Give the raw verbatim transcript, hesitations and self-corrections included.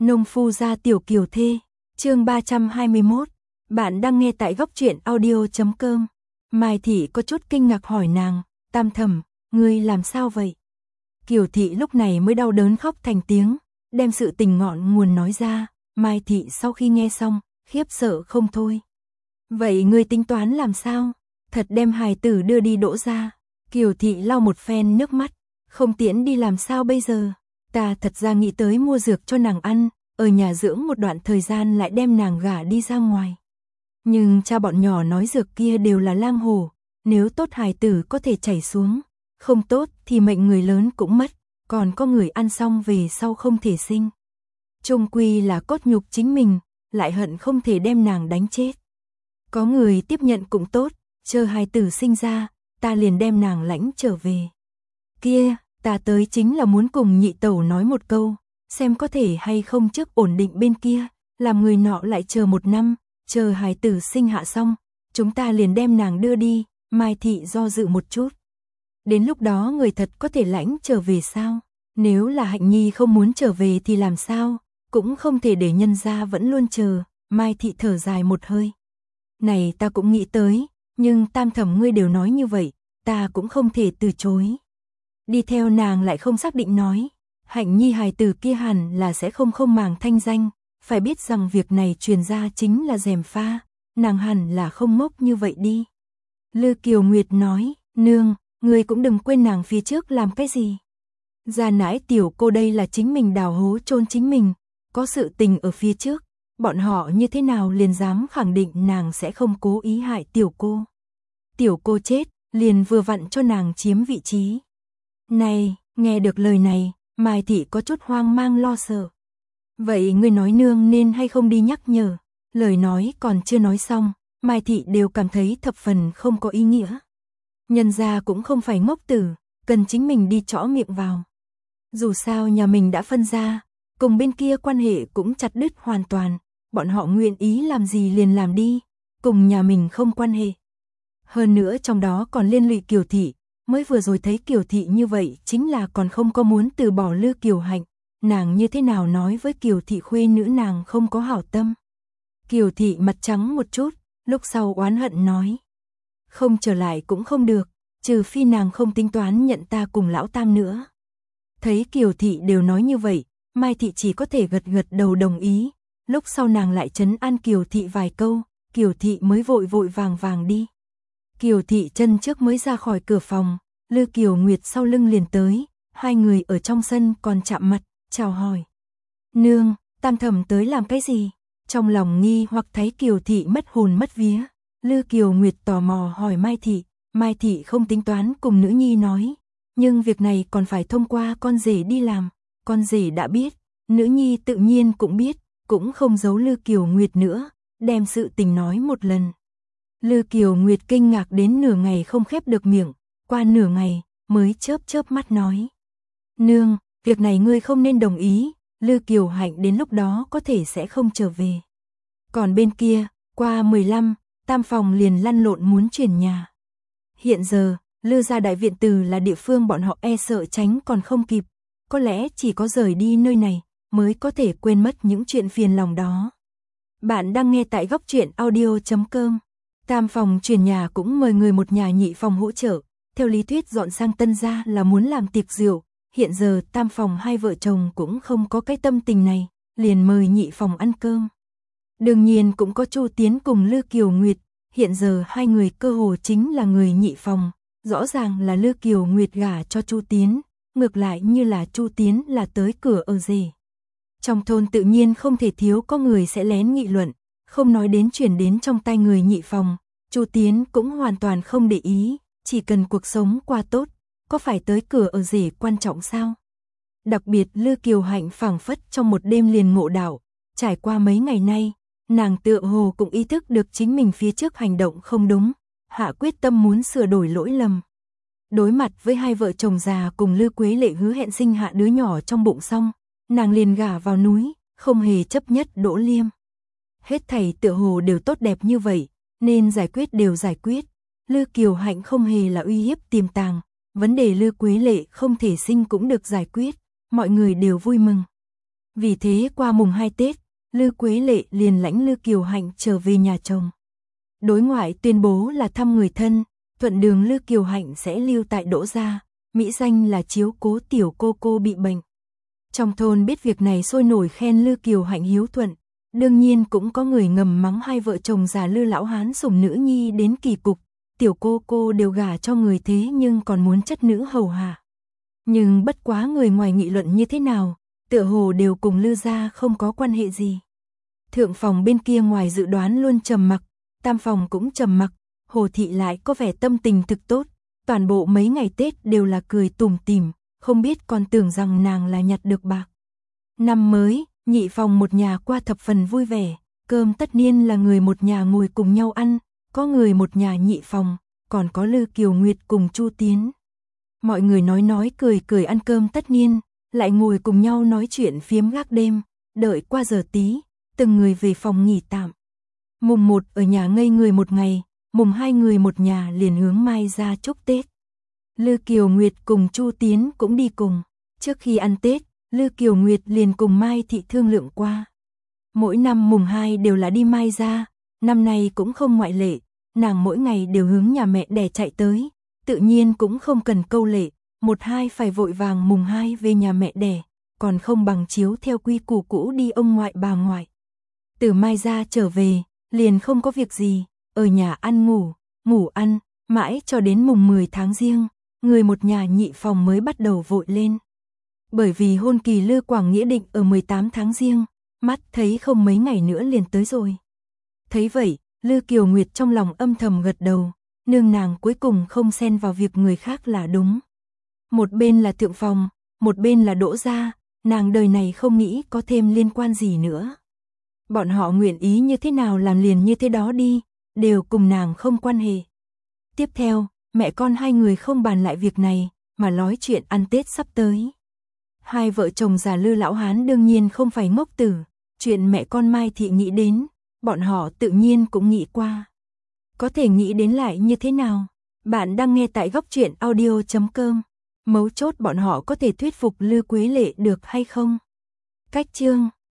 Nông phu gia tiểu kiều thê, chương ba trăm hai mươi mốt. Bạn đang nghe tại góc truyện audio chấm com. Mai Thị có chút kinh ngạc hỏi nàng, Tam thẩm, ngươi làm sao vậy? Kiều Thị lúc này mới đau đớn khóc thành tiếng, đem sự tình ngọn nguồn nói ra. Mai Thị sau khi nghe xong, khiếp sợ không thôi. Vậy ngươi tính toán làm sao? Thật đem hài tử đưa đi đỗ ra. Kiều Thị lau một phen nước mắt, không tiễn đi làm sao bây giờ? Ta thật ra nghĩ tới mua dược cho nàng ăn, ở nhà dưỡng một đoạn thời gian lại đem nàng gả đi ra ngoài. Nhưng cha bọn nhỏ nói dược kia đều là lang hồ, nếu tốt hài tử có thể chảy xuống, không tốt thì mệnh người lớn cũng mất, còn có người ăn xong về sau không thể sinh. Chung quy là cốt nhục chính mình, lại hận không thể đem nàng đánh chết. Có người tiếp nhận cũng tốt, chờ hài tử sinh ra, ta liền đem nàng lãnh trở về. Kia, ta tới chính là muốn cùng nhị tẩu nói một câu, xem có thể hay không trước ổn định bên kia, làm người nọ lại chờ một năm, chờ hài tử sinh hạ xong, chúng ta liền đem nàng đưa đi. Mai Thị do dự một chút. Đến lúc đó người thật có thể lãnh trở về sao? Nếu là Hạnh Nhi không muốn trở về thì làm sao? Cũng không thể để nhân gia vẫn luôn chờ. Mai Thị thở dài một hơi. Này ta cũng nghĩ tới, nhưng Tam thẩm ngươi đều nói như vậy, ta cũng không thể từ chối. Đi theo nàng lại không xác định nói, Hạnh Nhi hài tử kia hẳn là sẽ không không màng thanh danh, phải biết rằng việc này truyền ra chính là gièm pha, nàng hẳn là không ngốc như vậy đi. Lư Kiều Nguyệt nói, nương, ngươi cũng đừng quên nàng phía trước làm cái gì. Gia nãi tiểu cô đây là chính mình đào hố chôn chính mình, có sự tình ở phía trước, bọn họ như thế nào liền dám khẳng định nàng sẽ không cố ý hại tiểu cô. Tiểu cô chết, liền vừa vặn cho nàng chiếm vị trí. Này, nghe được lời này, Mai Thị có chút hoang mang lo sợ. Vậy ngươi nói nương nên hay không đi nhắc nhở? Lời nói còn chưa nói xong, Mai Thị đều cảm thấy thập phần không có ý nghĩa. Nhân gia cũng không phải ngốc tử, cần chính mình đi trõ miệng vào. Dù sao nhà mình đã phân ra, cùng bên kia quan hệ cũng chặt đứt hoàn toàn, bọn họ nguyện ý làm gì liền làm đi, cùng nhà mình không quan hệ. Hơn nữa trong đó còn liên lụy Kiều Thị, mới vừa rồi thấy Kiều Thị như vậy chính là còn không có muốn từ bỏ Lư Kiều Hạnh, nàng như thế nào nói với Kiều Thị khuê nữ nàng không có hảo tâm. Kiều Thị mặt trắng một chút, lúc sau oán hận nói. Không trở lại cũng không được, trừ phi nàng không tính toán nhận ta cùng lão Tam nữa. Thấy Kiều Thị đều nói như vậy, Mai Thị chỉ có thể gật gật đầu đồng ý, lúc sau nàng lại trấn an Kiều Thị vài câu, Kiều Thị mới vội vội vàng vàng đi. Kiều Thị chân trước mới ra khỏi cửa phòng, Lư Kiều Nguyệt sau lưng liền tới, hai người ở trong sân còn chạm mặt, chào hỏi. Nương, Tam thẩm tới làm cái gì? Trong lòng nghi hoặc thấy Kiều Thị mất hồn mất vía, Lư Kiều Nguyệt tò mò hỏi Mai Thị, Mai Thị không tính toán cùng nữ nhi nói, nhưng việc này còn phải thông qua con rể đi làm, con rể đã biết, nữ nhi tự nhiên cũng biết, cũng không giấu Lư Kiều Nguyệt nữa, đem sự tình nói một lần. Lư Kiều Nguyệt kinh ngạc đến nửa ngày không khép được miệng, qua nửa ngày mới chớp chớp mắt nói. Nương, việc này ngươi không nên đồng ý, Lư Kiều Hạnh đến lúc đó có thể sẽ không trở về. Còn bên kia, qua mười lăm, Tam phòng liền lăn lộn muốn chuyển nhà. Hiện giờ, Lư gia đại viện từ là địa phương bọn họ e sợ tránh còn không kịp, có lẽ chỉ có rời đi nơi này mới có thể quên mất những chuyện phiền lòng đó. Bạn đang nghe tại góc truyện audio chấm com. Tam phòng chuyển nhà cũng mời người một nhà nhị phòng hỗ trợ, theo lý thuyết dọn sang Tân gia là muốn làm tiệc rượu, hiện giờ Tam phòng hai vợ chồng cũng không có cái tâm tình này, liền mời nhị phòng ăn cơm. Đương nhiên cũng có Chu Tiến cùng Lư Kiều Nguyệt, hiện giờ hai người cơ hồ chính là người nhị phòng, rõ ràng là Lư Kiều Nguyệt gả cho Chu Tiến, ngược lại như là Chu Tiến là tới cửa ở rể. Trong thôn tự nhiên không thể thiếu có người sẽ lén nghị luận, không nói đến chuyển đến trong tay người nhị phòng, Chu Tiến cũng hoàn toàn không để ý, chỉ cần cuộc sống qua tốt, có phải tới cửa ở rể quan trọng sao? Đặc biệt Lư Kiều Hạnh phảng phất trong một đêm liền ngộ đạo, trải qua mấy ngày nay, nàng tựa hồ cũng ý thức được chính mình phía trước hành động không đúng, hạ quyết tâm muốn sửa đổi lỗi lầm. Đối mặt với hai vợ chồng già cùng Lư Quế Lệ hứa hẹn sinh hạ đứa nhỏ trong bụng xong, nàng liền gả vào núi, không hề chấp nhất Đỗ Liêm. Hết thảy tựa hồ đều tốt đẹp như vậy, nên giải quyết đều giải quyết. Lư Kiều Hạnh không hề là uy hiếp tiềm tàng, vấn đề Lư Quế Lệ không thể sinh cũng được giải quyết, mọi người đều vui mừng. Vì thế qua mùng hai Tết, Lư Quế Lệ liền lãnh Lư Kiều Hạnh trở về nhà chồng. Đối ngoại tuyên bố là thăm người thân, thuận đường Lư Kiều Hạnh sẽ lưu tại Đỗ gia, mỹ danh là chiếu cố tiểu cô cô bị bệnh. Trong thôn biết việc này sôi nổi khen Lư Kiều Hạnh hiếu thuận, đương nhiên cũng có người ngầm mắng hai vợ chồng già Lư lão hán sủng nữ nhi đến kỳ cục, tiểu cô cô đều gả cho người thế nhưng còn muốn chất nữ hầu hạ. Nhưng bất quá người ngoài nghị luận như thế nào, tựa hồ đều cùng Lư gia không có quan hệ gì. Thượng phòng bên kia ngoài dự đoán luôn trầm mặc, tam phòng cũng trầm mặc, Hồ thị lại có vẻ tâm tình thực tốt, toàn bộ mấy ngày Tết đều là cười tủm tỉm, không biết còn tưởng rằng nàng là nhặt được bạc. Năm mới, nhị phòng một nhà qua thập phần vui vẻ, cơm tất niên là người một nhà ngồi cùng nhau ăn, có người một nhà nhị phòng, còn có Lư Kiều Nguyệt cùng Chu Tiến. Mọi người nói nói cười cười ăn cơm tất niên, lại ngồi cùng nhau nói chuyện phiếm gác đêm, đợi qua giờ tí, từng người về phòng nghỉ tạm. Mùng một ở nhà ngây người một ngày, mùng hai người một nhà liền hướng Mai ra chúc Tết. Lư Kiều Nguyệt cùng Chu Tiến cũng đi cùng. Trước khi ăn Tết, Lư Kiều Nguyệt liền cùng Mai thị thương lượng qua. Mỗi năm mùng hai đều là đi Mai ra, năm nay cũng không ngoại lệ, nàng mỗi ngày đều hướng nhà mẹ đẻ chạy tới, tự nhiên cũng không cần câu lệ, một hai phải vội vàng mùng hai về nhà mẹ đẻ, còn không bằng chiếu theo quy củ cũ đi ông ngoại bà ngoại. Từ Mai ra trở về, liền không có việc gì, ở nhà ăn ngủ, ngủ ăn, mãi cho đến mùng mười tháng Giêng, người một nhà nhị phòng mới bắt đầu vội lên. Bởi vì hôn kỳ Lư Quảng Nghĩa định ở mười tám tháng Giêng, mắt thấy không mấy ngày nữa liền tới rồi. Thấy vậy, Lư Kiều Nguyệt trong lòng âm thầm gật đầu, nương nàng cuối cùng không xen vào việc người khác là đúng. Một bên là thượng phòng, một bên là Đỗ gia, nàng đời này không nghĩ có thêm liên quan gì nữa. Bọn họ nguyện ý như thế nào làm liền như thế đó đi, đều cùng nàng không quan hệ. Tiếp theo, mẹ con hai người không bàn lại việc này, mà nói chuyện ăn Tết sắp tới. Hai vợ chồng già Lư lão hán đương nhiên không phải ngốc tử, chuyện mẹ con Mai thị nghĩ đến, bọn họ tự nhiên cũng nghĩ qua. Có thể nghĩ đến lại như thế nào? Bạn đang nghe tại góc truyện audio chấm com. Mấu chốt bọn họ có thể thuyết phục Lư Quế Lệ được hay không? Cách chương